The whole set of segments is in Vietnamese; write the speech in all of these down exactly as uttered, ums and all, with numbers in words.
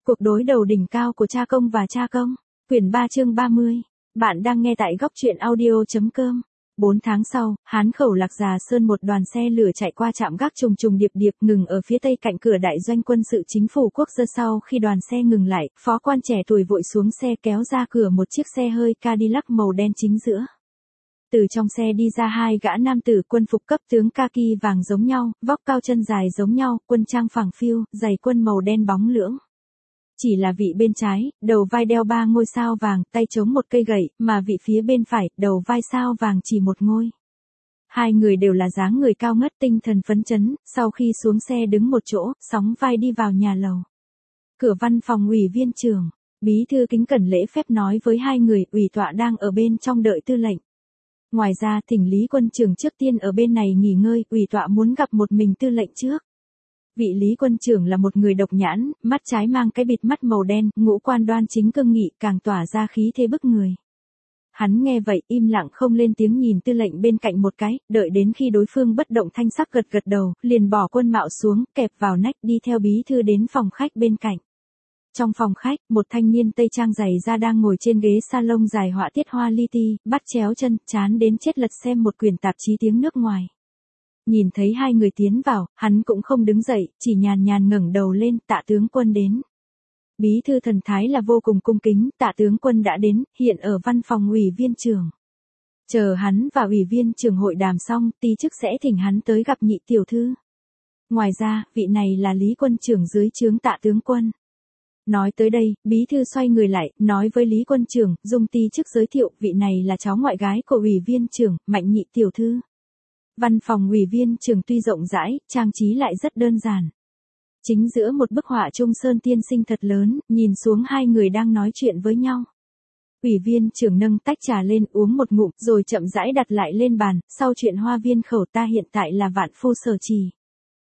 Cuộc đối đầu đỉnh cao của cha công và cha công. Quyển ba chương ba mươi. Bạn đang nghe tại góc truyện audio.com. Bốn tháng sau, Hán Khẩu Lạc Già Sơn một đoàn xe lửa chạy qua trạm gác trùng trùng điệp điệp ngừng ở phía tây cạnh cửa đại doanh quân sự chính phủ quốc gia. Sau khi đoàn xe ngừng lại, phó quan trẻ tuổi vội xuống xe kéo ra cửa một chiếc xe hơi Cadillac màu đen chính giữa. Từ trong xe đi ra hai gã nam tử quân phục cấp tướng kaki vàng giống nhau, vóc cao chân dài giống nhau, quân trang phẳng phiu, giày quân màu đen bóng lưỡng. Chỉ là vị bên trái, đầu vai đeo ba ngôi sao vàng, tay chống một cây gậy, mà vị phía bên phải, đầu vai sao vàng chỉ một ngôi. Hai người đều là dáng người cao ngất tinh thần phấn chấn, sau khi xuống xe đứng một chỗ, sóng vai đi vào nhà lầu. Cửa văn phòng ủy viên trưởng, bí thư kính cẩn lễ phép nói với hai người, ủy tọa đang ở bên trong đợi tư lệnh. Ngoài ra thỉnh Lý quân trưởng trước tiên ở bên này nghỉ ngơi, ủy tọa muốn gặp một mình tư lệnh trước. Vị Lý quân trưởng là một người độc nhãn, mắt trái mang cái bịt mắt màu đen, ngũ quan đoan chính cương nghị, càng tỏa ra khí thế bức người. Hắn nghe vậy im lặng không lên tiếng nhìn tư lệnh bên cạnh một cái, đợi đến khi đối phương bất động thanh sắc gật gật đầu, liền bỏ quân mạo xuống, kẹp vào nách đi theo bí thư đến phòng khách bên cạnh. Trong phòng khách, một thanh niên tây trang dày da đang ngồi trên ghế salon dài họa tiết hoa li ti, bắt chéo chân, chán đến chết lật xem một quyển tạp chí tiếng nước ngoài. Nhìn thấy hai người tiến vào, hắn cũng không đứng dậy, chỉ nhàn nhàn ngẩng đầu lên, Tạ tướng quân đến. Bí thư thần thái là vô cùng cung kính, Tạ tướng quân đã đến, hiện ở văn phòng ủy viên trưởng. Chờ hắn và ủy viên trưởng hội đàm xong, ty chức sẽ thỉnh hắn tới gặp nhị tiểu thư. Ngoài ra, vị này là Lý quân trưởng dưới trướng Tạ tướng quân. Nói tới đây, bí thư xoay người lại, nói với Lý quân trưởng, dung ty chức giới thiệu, vị này là cháu ngoại gái của ủy viên trưởng, Mạnh nhị tiểu thư. Văn phòng ủy viên trưởng tuy rộng rãi, trang trí lại rất đơn giản. Chính giữa một bức họa Trung Sơn tiên sinh thật lớn, nhìn xuống hai người đang nói chuyện với nhau. Ủy viên trưởng nâng tách trà lên uống một ngụm rồi chậm rãi đặt lại lên bàn, sau chuyện hoa viên khẩu ta hiện tại là vạn phu sở trì.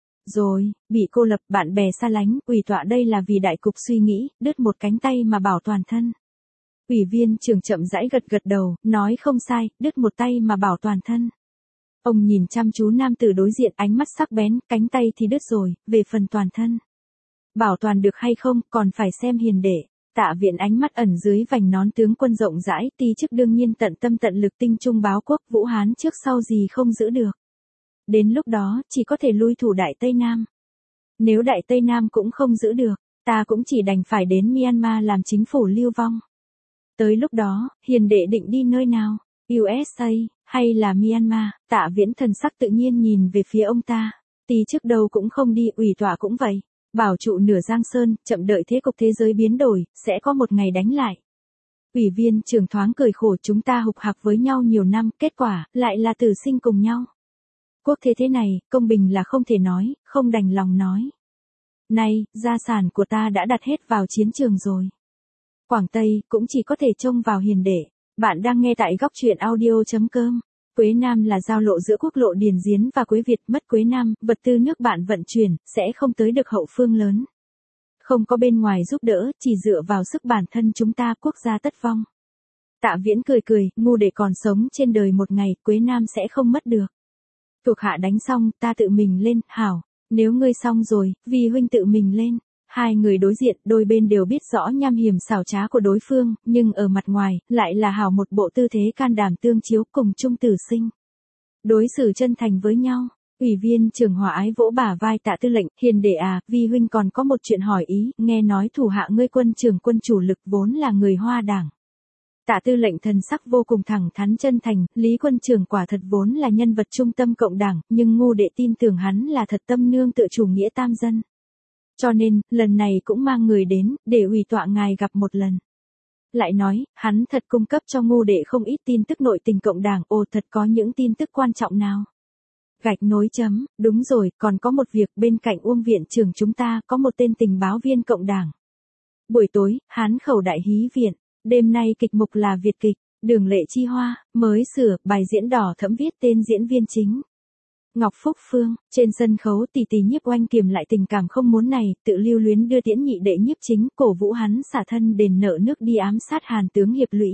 Rồi, bị cô lập, bạn bè xa lánh, ủy tọa đây là vì đại cục suy nghĩ, đứt một cánh tay mà bảo toàn thân. Ủy viên trưởng chậm rãi gật gật đầu, nói không sai, đứt một tay mà bảo toàn thân. Ông nhìn chăm chú nam tử đối diện ánh mắt sắc bén, cánh tay thì đứt rồi, về phần toàn thân. Bảo toàn được hay không, còn phải xem hiền đệ. Tạ Viện ánh mắt ẩn dưới vành nón tướng quân rộng rãi, ty chức đương nhiên tận tâm tận lực tinh trung báo quốc, Vũ Hán trước sau gì không giữ được. Đến lúc đó, chỉ có thể lui thủ Đại Tây Nam. Nếu Đại Tây Nam cũng không giữ được, ta cũng chỉ đành phải đến Myanmar làm chính phủ lưu vong. Tới lúc đó, hiền đệ định đi nơi nào? u ét a, hay là Myanmar? Tạ Viễn thần sắc tự nhiên nhìn về phía ông ta. Ty chức đâu cũng không đi, ủy tọa cũng vậy. Bảo trụ nửa Giang Sơn, chậm đợi thế cục thế giới biến đổi, sẽ có một ngày đánh lại. Ủy viên trưởng thoáng cười khổ, chúng ta hục hạc với nhau nhiều năm, kết quả, lại là tử sinh cùng nhau. Quốc thế thế này, công bình là không thể nói, không đành lòng nói. Nay, gia sản của ta đã đặt hết vào chiến trường rồi. Quảng Tây, cũng chỉ có thể trông vào hiền đệ. Bạn đang nghe tại góc truyện audio.com. Quế Nam là giao lộ giữa quốc lộ Điền Giến và Quế Việt, mất Quế Nam, vật tư nước bạn vận chuyển, sẽ không tới được hậu phương lớn. Không có bên ngoài giúp đỡ, chỉ dựa vào sức bản thân chúng ta, quốc gia tất vong. Tạ Viễn cười cười, ngu để còn sống trên đời một ngày, Quế Nam sẽ không mất được. Thuộc hạ đánh xong, ta tự mình lên, hảo, nếu ngươi xong rồi, vì huynh tự mình lên. Hai người đối diện, đôi bên đều biết rõ nham hiểm xảo trá của đối phương, nhưng ở mặt ngoài, lại là hảo một bộ tư thế can đảm tương chiếu cùng chung tử sinh. Đối xử chân thành với nhau, ủy viên trưởng hòa ái vỗ bả vai Tạ tư lệnh, hiền đệ à, vi huynh còn có một chuyện hỏi ý, nghe nói thủ hạ ngươi quân trưởng quân chủ lực vốn là người Hoa Đảng. Tạ tư lệnh thần sắc vô cùng thẳng thắn chân thành, Lý quân trưởng quả thật vốn là nhân vật trung tâm cộng đảng, nhưng ngu đệ tin tưởng hắn là thật tâm nương tựa chủ nghĩa tam dân. Cho nên, lần này cũng mang người đến, để ủy tọa ngài gặp một lần. Lại nói, hắn thật cung cấp cho ngu đệ không ít tin tức nội tình cộng đảng, ồ thật có những tin tức quan trọng nào. Gạch nối chấm, đúng rồi, còn có một việc, bên cạnh Uông viện trưởng chúng ta có một tên tình báo viên cộng đảng. Buổi tối, Hán Khẩu Đại Hí Viện, đêm nay kịch mục là Việt kịch, Đường Lệ Chi Hoa, mới sửa, bài diễn đỏ thẫm viết tên diễn viên chính. Ngọc Phúc Phương, trên sân khấu tỷ tỷ Nhiếp Oanh kiềm lại tình cảm không muốn này, tự lưu luyến đưa tiễn nhị đệ Nhiếp Chính, cổ vũ hắn xả thân đền nợ nước đi ám sát Hàn tướng Hiệp Lũy.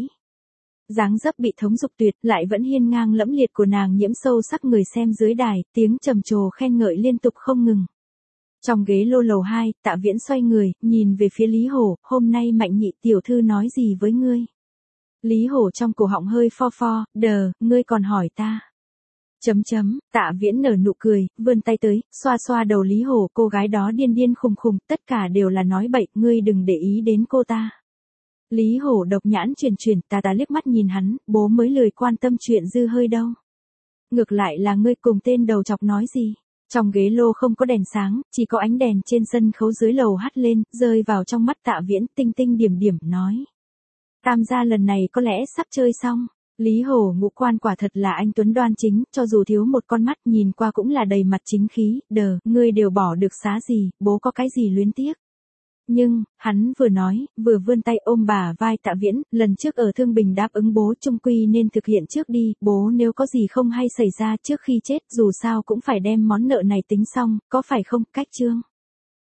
Dáng dấp bị thống dục tuyệt, lại vẫn hiên ngang lẫm liệt của nàng nhiễm sâu sắc người xem dưới đài, tiếng trầm trồ khen ngợi liên tục không ngừng. Trong ghế lô lầu hai, Tạ Viễn xoay người, nhìn về phía Lý Hổ, hôm nay Mạnh nhị tiểu thư nói gì với ngươi? Lý Hổ trong cổ họng hơi pho pho, đờ, ngươi còn hỏi ta. Chấm chấm, Tạ Viễn nở nụ cười, vươn tay tới, xoa xoa đầu Lý Hổ, cô gái đó điên điên khùng khùng, tất cả đều là nói bậy, ngươi đừng để ý đến cô ta. Lý Hổ độc nhãn chuyển chuyển, tà tà liếc mắt nhìn hắn, bố mới lười quan tâm chuyện dư hơi đâu. Ngược lại là ngươi cùng tên đầu chọc nói gì? Trong ghế lô không có đèn sáng, chỉ có ánh đèn trên sân khấu dưới lầu hắt lên, rơi vào trong mắt Tạ Viễn, tinh tinh điểm điểm, nói. Tam gia lần này có lẽ sắp chơi xong. Lý Hổ ngũ quan quả thật là anh tuấn đoan chính, cho dù thiếu một con mắt nhìn qua cũng là đầy mặt chính khí, đờ, ngươi đều bỏ được xá gì, bố có cái gì luyến tiếc. Nhưng, hắn vừa nói, vừa vươn tay ôm bà vai Tạ Viễn, lần trước ở Thương Bình đáp ứng bố chung quy nên thực hiện trước đi, bố nếu có gì không hay xảy ra trước khi chết, dù sao cũng phải đem món nợ này tính xong, có phải không, cách chương.